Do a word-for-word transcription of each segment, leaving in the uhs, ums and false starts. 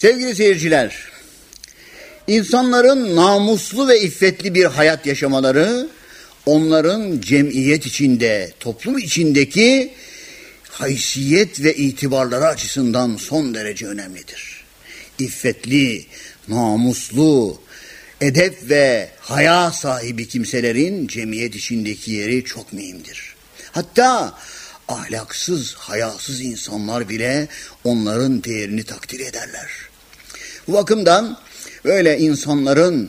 Sevgili seyirciler, insanların namuslu ve iffetli bir hayat yaşamaları, onların cemiyet içinde, toplum içindeki haysiyet ve itibarları açısından son derece önemlidir. İffetli, namuslu, edep ve haya sahibi kimselerin cemiyet içindeki yeri çok mühimdir. Hatta ahlaksız, hayasız insanlar bile onların değerini takdir ederler. Bu bakımdan böyle insanların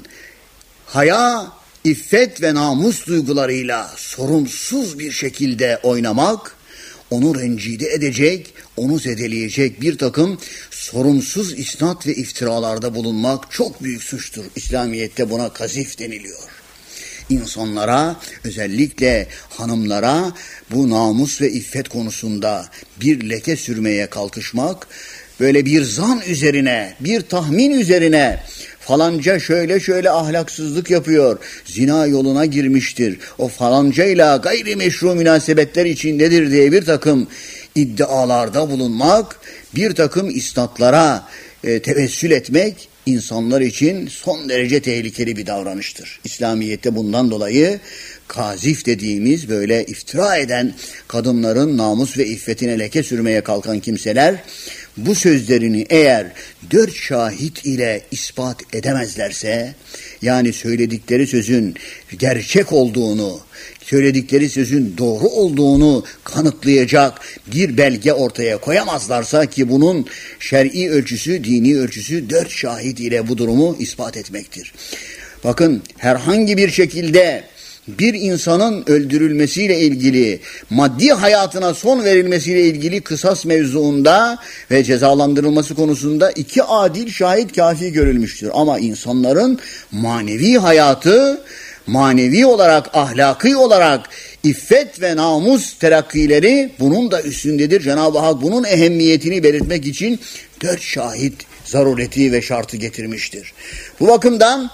haya, iffet ve namus duygularıyla sorumsuz bir şekilde oynamak, onu rencide edecek, onu zedeleyecek bir takım sorumsuz isnat ve iftiralarda bulunmak çok büyük suçtur. İslamiyet'te buna kazif deniliyor. İnsanlara, özellikle hanımlara bu namus ve iffet konusunda bir leke sürmeye kalkışmak, böyle bir zan üzerine, bir tahmin üzerine falanca şöyle şöyle ahlaksızlık yapıyor, zina yoluna girmiştir, o falancayla gayrimeşru münasebetler içindedir diye bir takım iddialarda bulunmak, bir takım isnatlara e, tevessül etmek insanlar için son derece tehlikeli bir davranıştır. İslamiyet'te bundan dolayı kazif dediğimiz, böyle iftira eden, kadınların namus ve iffetine leke sürmeye kalkan kimseler bu sözlerini eğer dört şahit ile ispat edemezlerse, yani söyledikleri sözün gerçek olduğunu, söyledikleri sözün doğru olduğunu kanıtlayacak bir belge ortaya koyamazlarsa, ki bunun şer'i ölçüsü, dini ölçüsü dört şahit ile bu durumu ispat etmektir. Bakın, herhangi bir şekilde bir insanın öldürülmesiyle ilgili, maddi hayatına son verilmesiyle ilgili kısas mevzuunda ve cezalandırılması konusunda iki adil şahit kafi görülmüştür. Ama insanların manevi hayatı, manevi olarak, ahlaki olarak iffet ve namus terakkileri bunun da üstündedir. Cenab-ı Hak bunun ehemmiyetini belirtmek için dört şahit zarureti ve şartı getirmiştir. Bu bakımdan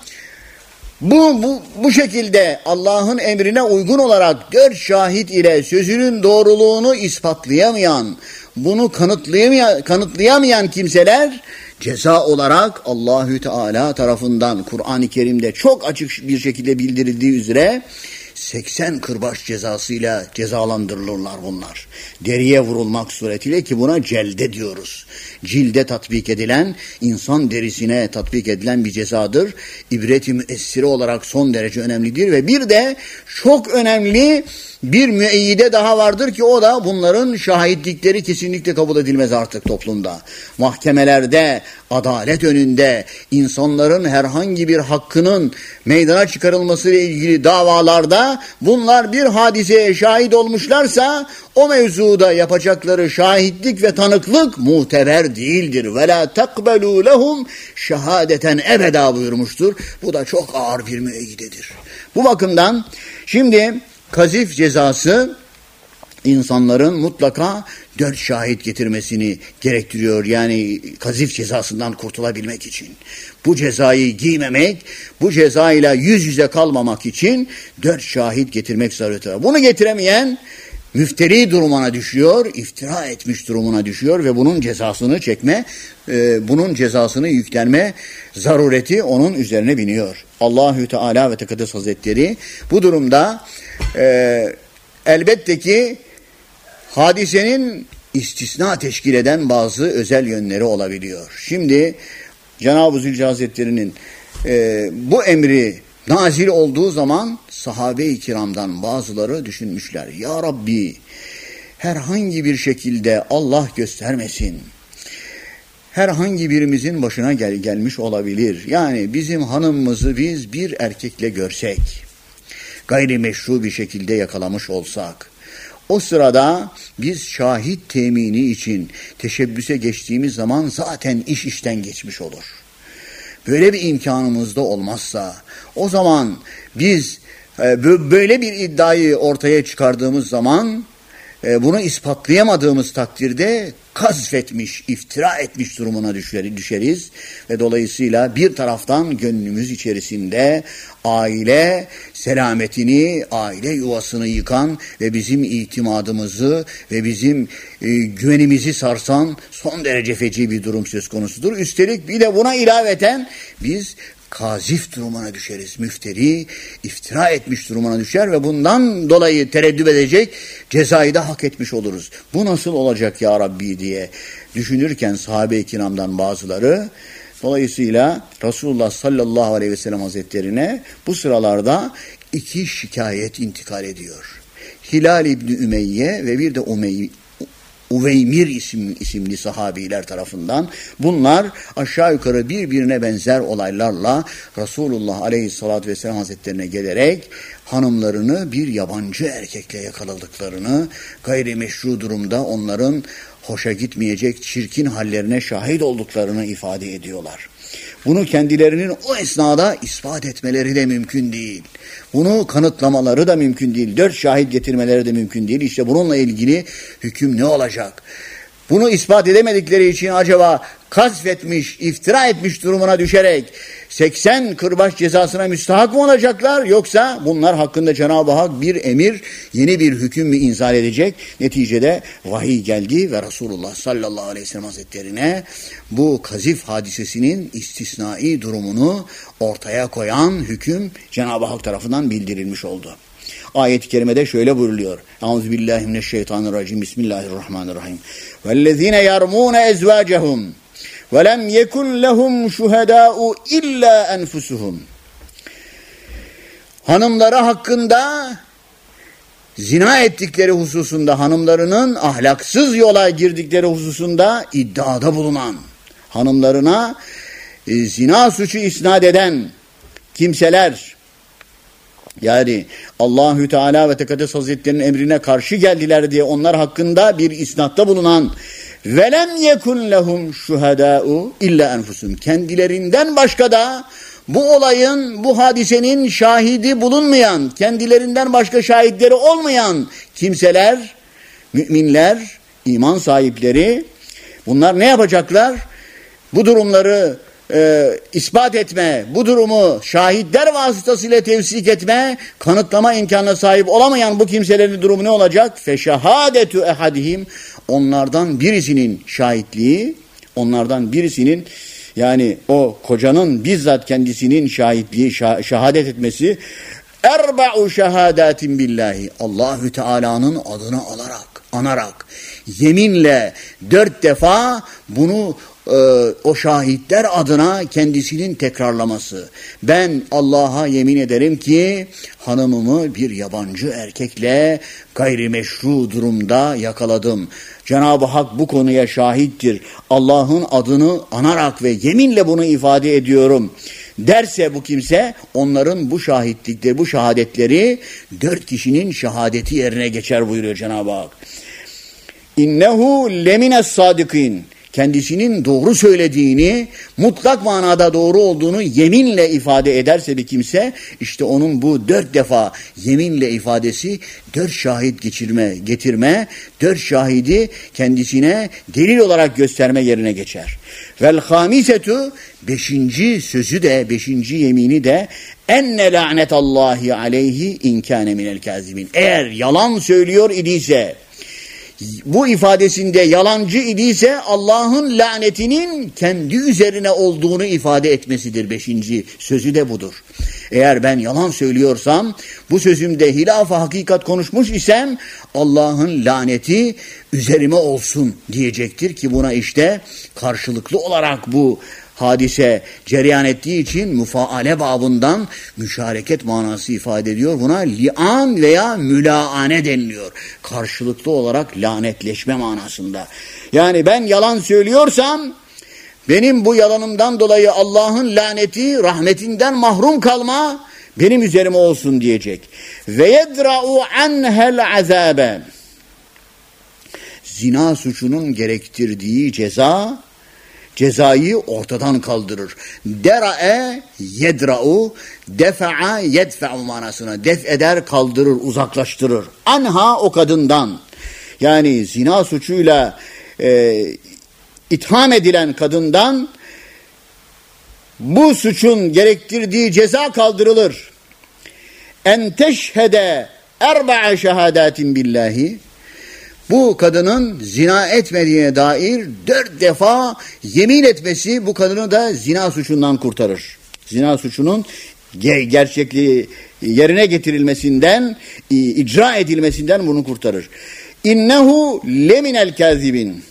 Bu, bu, bu şekilde Allah'ın emrine uygun olarak dört şahit ile sözünün doğruluğunu ispatlayamayan, bunu kanıtlayamayan, kanıtlayamayan kimseler ceza olarak Allahü Teala tarafından Kur'an-ı Kerim'de çok açık bir şekilde bildirildiği üzere seksen kırbaç cezasıyla cezalandırılırlar bunlar. Deriye vurulmak suretiyle, ki buna celde diyoruz. Cilde tatbik edilen, insan derisine tatbik edilen bir cezadır. İbret-i müessire olarak son derece önemlidir ve bir de çok önemli bir müeyyide daha vardır ki o da bunların şahitlikleri kesinlikle kabul edilmez artık toplumda. Mahkemelerde, adalet önünde insanların herhangi bir hakkının meydana çıkarılmasıyla ilgili davalarda bunlar bir hadiseye şahit olmuşlarsa o mevzuda yapacakları şahitlik ve tanıklık muteber değildir. وَلَا تَقْبَلُوا لَهُمْ şehadeten ebeda buyurmuştur. Bu da çok ağır bir müeyyidedir. Bu bakımdan şimdi kazif cezası insanların mutlaka dört şahit getirmesini gerektiriyor. Yani kazif cezasından kurtulabilmek için. Bu cezayı giymemek, bu cezayla yüz yüze kalmamak için dört şahit getirmek zaruridir. Bunu getiremeyen müfteri durumuna düşüyor, iftira etmiş durumuna düşüyor ve bunun cezasını çekme, e, bunun cezasını yüklenme zarureti onun üzerine biniyor. Allahü Teala ve Tekaddes Hazretleri bu durumda e, elbette ki hadisenin istisna teşkil eden bazı özel yönleri olabiliyor. Şimdi Cenab-ı Zülcelal Hazretleri'nin e, bu emri nazil olduğu zaman sahabe-i kiramdan bazıları düşünmüşler. Ya Rabbi, herhangi bir şekilde Allah göstermesin, herhangi birimizin başına gel gelmiş olabilir. Yani bizim hanımımızı biz bir erkekle görsek, gayrimeşru bir şekilde yakalamış olsak, o sırada biz şahit temini için teşebbüse geçtiğimiz zaman zaten iş işten geçmiş olur. Böyle bir imkanımız da olmazsa, o zaman biz böyle bir iddiayı ortaya çıkardığımız zaman e, bunu ispatlayamadığımız takdirde kazfetmiş, iftira etmiş durumuna düşer, düşeriz. Ve dolayısıyla bir taraftan gönlümüz içerisinde aile selametini, aile yuvasını yıkan ve bizim itimadımızı ve bizim e, güvenimizi sarsan son derece feci bir durum söz konusudur. Üstelik bir de buna ilaveten biz kazif durumuna düşeriz. Müfteri, iftira etmiş durumuna düşer ve bundan dolayı tereddüt edecek, cezayı da hak etmiş oluruz. Bu nasıl olacak ya Rabbi diye düşünürken sahabe-i kiramdan bazıları, dolayısıyla Resulullah sallallahu aleyhi ve sellem hazretlerine bu sıralarda iki şikayet intikal ediyor. Hilal İbni Ümeyye ve bir de Umeyye, Uveymir isim, isimli sahabiler tarafından. Bunlar aşağı yukarı birbirine benzer olaylarla Resulullah Aleyhisselatü Vesselam Hazretlerine gelerek hanımlarını bir yabancı erkekle yakaladıklarını, gayrimeşru durumda onların hoşa gitmeyecek çirkin hallerine şahit olduklarını ifade ediyorlar. Bunu kendilerinin o esnada ispat etmeleri de mümkün değil. Bunu kanıtlamaları da mümkün değil. Dört şahit getirmeleri de mümkün değil. İşte bununla ilgili hüküm ne olacak? Bunu ispat edemedikleri için acaba kasvetmiş, iftira etmiş durumuna düşerek seksen kırbaç cezasına müstahak mı olacaklar? Yoksa bunlar hakkında Cenab-ı Hak bir emir, yeni bir hüküm mü inzal edecek? Neticede vahiy geldi ve Resulullah sallallahu aleyhi ve sellem Hazretlerine bu kazif hadisesinin istisnai durumunu ortaya koyan hüküm Cenab-ı Hak tarafından bildirilmiş oldu. Ayet-i kerimede şöyle buyruluyor. Euzubillahimineşşeytanirracim. Bismillahirrahmanirrahim. Vellezine yarmune ezvacehum ve lem yekun lehum şuhedâ'u illa enfusuhum. Hanımları hakkında zina ettikleri hususunda, hanımlarının ahlaksız yola girdikleri hususunda iddiada bulunan, hanımlarına e, zina suçu isnat eden kimseler, yani Allahü Teala ve Tekaddes Hazretlerinin emrine karşı geldiler diye onlar hakkında bir isnatta bulunan velem yekun lehum şuhedâ'u illa enfusum, kendilerinden başka da bu olayın, bu hadisenin şahidi bulunmayan, kendilerinden başka şahitleri olmayan kimseler, müminler, iman sahipleri, bunlar ne yapacaklar? Bu durumları e, ispat etme, bu durumu şahitler vasıtasıyla tevsik etme, kanıtlama imkanına sahip olamayan bu kimselerin durumu ne olacak? Feşehadetu ehadihim, onlardan birisinin şahitliği, onlardan birisinin, yani o kocanın bizzat kendisinin şahitliği, şah, şehadet etmesi, erba'u şehadatin billahi, Allahü Teala'nın adını alarak, anarak, yeminle dört defa bunu e, o şahitler adına kendisinin tekrarlaması. Ben Allah'a yemin ederim ki hanımımı bir yabancı erkekle gayrimeşru durumda yakaladım. Cenab-ı Hak bu konuya şahittir. Allah'ın adını anarak ve yeminle bunu ifade ediyorum derse bu kimse, onların bu şahitlikleri, bu şehadetleri dört kişinin şehadeti yerine geçer buyuruyor Cenab-ı Hak. İnnehu lemines sadikin, kendisinin doğru söylediğini, mutlak manada doğru olduğunu yeminle ifade ederse bir kimse, işte onun bu dört defa yeminle ifadesi, dört şahit geçirme, getirme, dört şahidi kendisine delil olarak gösterme yerine geçer. Vel hamisetu, beşinci sözü de, beşinci yemini de, enne la'netallahi aleyhi inkâne minel kâzibin. Eğer yalan söylüyor idiyse, bu ifadesinde yalancı idiyse Allah'ın lanetinin kendi üzerine olduğunu ifade etmesidir. Beşinci sözü de budur. Eğer ben yalan söylüyorsam, bu sözümde hilaf-ı hakikat konuşmuş isem, Allah'ın laneti üzerime olsun diyecektir ki buna işte karşılıklı olarak bu hadise cereyan ettiği için müfaale babından müşareket manası ifade ediyor. Buna li'an veya mülaane deniliyor. Karşılıklı olarak lanetleşme manasında. Yani ben yalan söylüyorsam, benim bu yalanımdan dolayı Allah'ın laneti, rahmetinden mahrum kalma benim üzerime olsun diyecek. Ve yedra'u anhel azabe. Zina suçunun gerektirdiği ceza, cezayı ortadan kaldırır. Dera'e yedra'u, defa'a yedfa'u manasına. Def eder, kaldırır, uzaklaştırır. Anha, o kadından. yani zina suçuyla e, itham edilen kadından bu suçun gerektirdiği ceza kaldırılır. En teşhede erba'a şehadatin billahi, bu kadının zina etmediğine dair dört defa yemin etmesi bu kadını da zina suçundan kurtarır. Zina suçunun gerçekliği yerine getirilmesinden, icra edilmesinden bunu kurtarır. İnnehu leminel kazibin.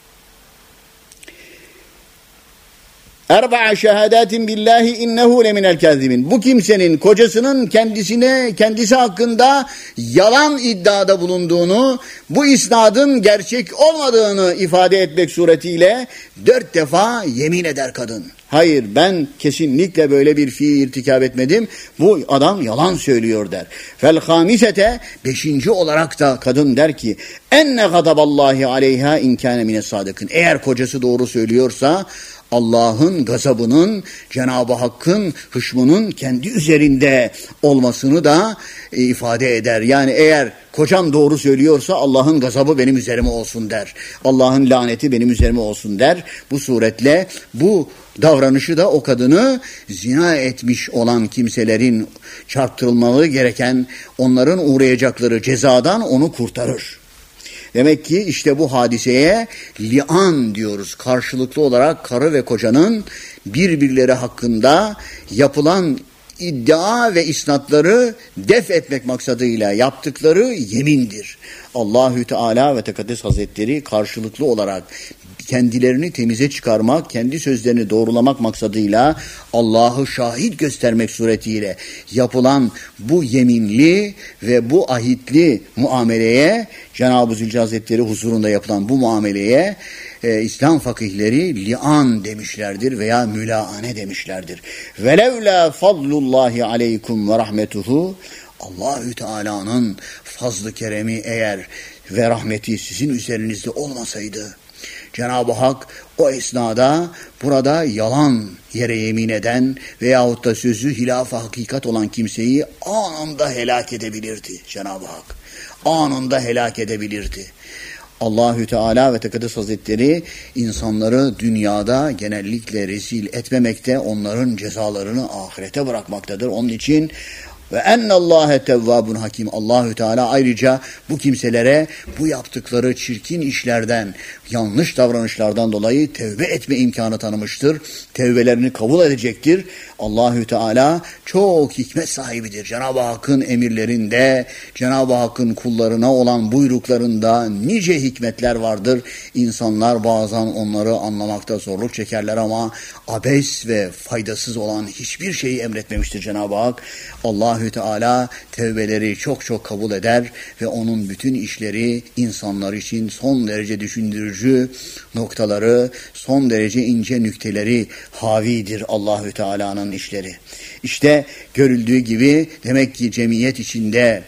Erba'a şehadatin billahi innehu leminel kazibin. Bu kimsenin kocasının kendisine, kendisi hakkında yalan iddiada bulunduğunu, bu isnadın gerçek olmadığını ifade etmek suretiyle dört defa yemin eder kadın. Hayır, ben kesinlikle böyle bir fiil irtikab etmedim. Bu adam yalan söylüyor der. Fel hamisete, beşinci olarak da kadın der ki enne gadaballahi aleyha in kâne mine sadıkın. Eğer kocası doğru söylüyorsa Allah'ın gazabının, Cenab-ı Hakk'ın hışmının kendi üzerinde olmasını da e, ifade eder. Yani eğer kocam doğru söylüyorsa Allah'ın gazabı benim üzerime olsun der. Allah'ın laneti benim üzerime olsun der. Bu suretle bu davranışı da o kadını zina etmiş olan kimselerin çarptırılmalı gereken, onların uğrayacakları cezadan onu kurtarır. Demek ki işte bu hadiseye li'an diyoruz. Karşılıklı olarak karı ve kocanın birbirleri hakkında yapılan iddia ve isnatları def etmek maksadıyla yaptıkları yemindir. Allahü Teala ve Tekaddes Hazretleri karşılıklı olarak kendilerini temize çıkarmak, kendi sözlerini doğrulamak maksadıyla Allah'ı şahit göstermek suretiyle yapılan bu yeminli ve bu ahitli muameleye, Cenab-ı Zülcelal Hazretleri huzurunda yapılan bu muameleye e, İslam fakihleri li'an demişlerdir veya mülaane demişlerdir. Velevla fadlullahi aleykum ve rahmetuhu, Allahü Teala'nın fazlı keremi eğer ve rahmeti sizin üzerinizde olmasaydı, Cenab-ı Hak o esnada burada yalan yere yemin eden veyahut da sözü hilaf-ı hakikat olan kimseyi anında helak edebilirdi Cenab-ı Hak. Anında helak edebilirdi. Allahü Teala ve Tekaddes Hazretleri insanları dünyada genellikle rezil etmemekte, onların cezalarını ahirete bırakmaktadır. Onun için ve ennallâhe tevvâbun hakim. Allahü Teala ayrıca bu kimselere bu yaptıkları çirkin işlerden, yanlış davranışlardan dolayı tevbe etme imkanı tanımıştır. Tevbelerini kabul edecektir. Allahü Teala çok hikmet sahibidir. Cenab-ı Hakk'ın emirlerinde, Cenab-ı Hakk'ın kullarına olan buyruklarında nice hikmetler vardır. İnsanlar bazen onları anlamakta zorluk çekerler ama abes ve faydasız olan hiçbir şeyi emretmemiştir Cenab-ı Hak. Allahü Teala tevbeleri çok çok kabul eder ve onun bütün işleri insanlar için son derece düşündürücü noktaları, son derece ince nükteleri havidir Allahü Teala'nın işleri. İşte görüldüğü gibi demek ki cemiyet içinde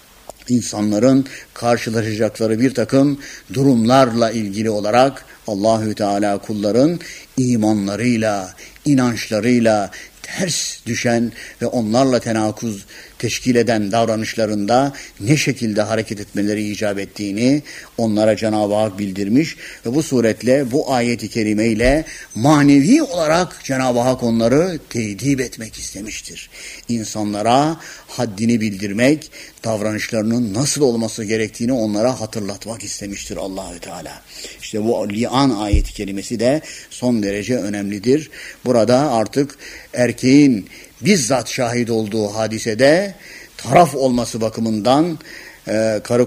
insanların karşılaşacakları bir takım durumlarla ilgili olarak Allahü Teala kulların imanlarıyla, inançlarıyla ters düşen ve onlarla tenakuz teşkil eden davranışlarında ne şekilde hareket etmeleri icap ettiğini onlara Cenab-ı Hak bildirmiş ve bu suretle, bu ayet-i kerimeyle manevi olarak Cenab-ı Hak onları tedip etmek istemiştir. İnsanlara haddini bildirmek, davranışlarının nasıl olması gerektiğini onlara hatırlatmak istemiştir Allahü Teala. İşte bu li'an ayet-i kerimesi de son derece önemlidir. Burada artık erkeğin bizzat şahit olduğu hadisede taraf olması bakımından e, karı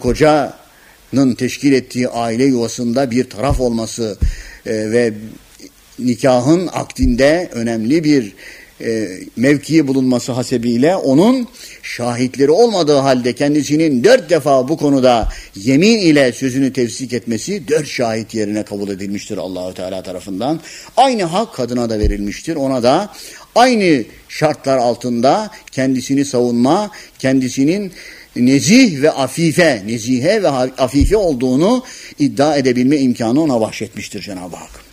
kocanın teşkil ettiği aile yuvasında bir taraf olması e, ve nikahın akdinde önemli bir e, mevkii bulunması hasebiyle onun şahitleri olmadığı halde kendisinin dört defa bu konuda yemin ile sözünü tefsik etmesi dört şahit yerine kabul edilmiştir Allahu Teala tarafından. Aynı hak kadına da verilmiştir. Ona da aynı şartlar altında kendisini savunma, kendisinin nezih ve afife, nezihe ve afife olduğunu iddia edebilme imkanı ona bahşetmiştir Cenab-ı Hak.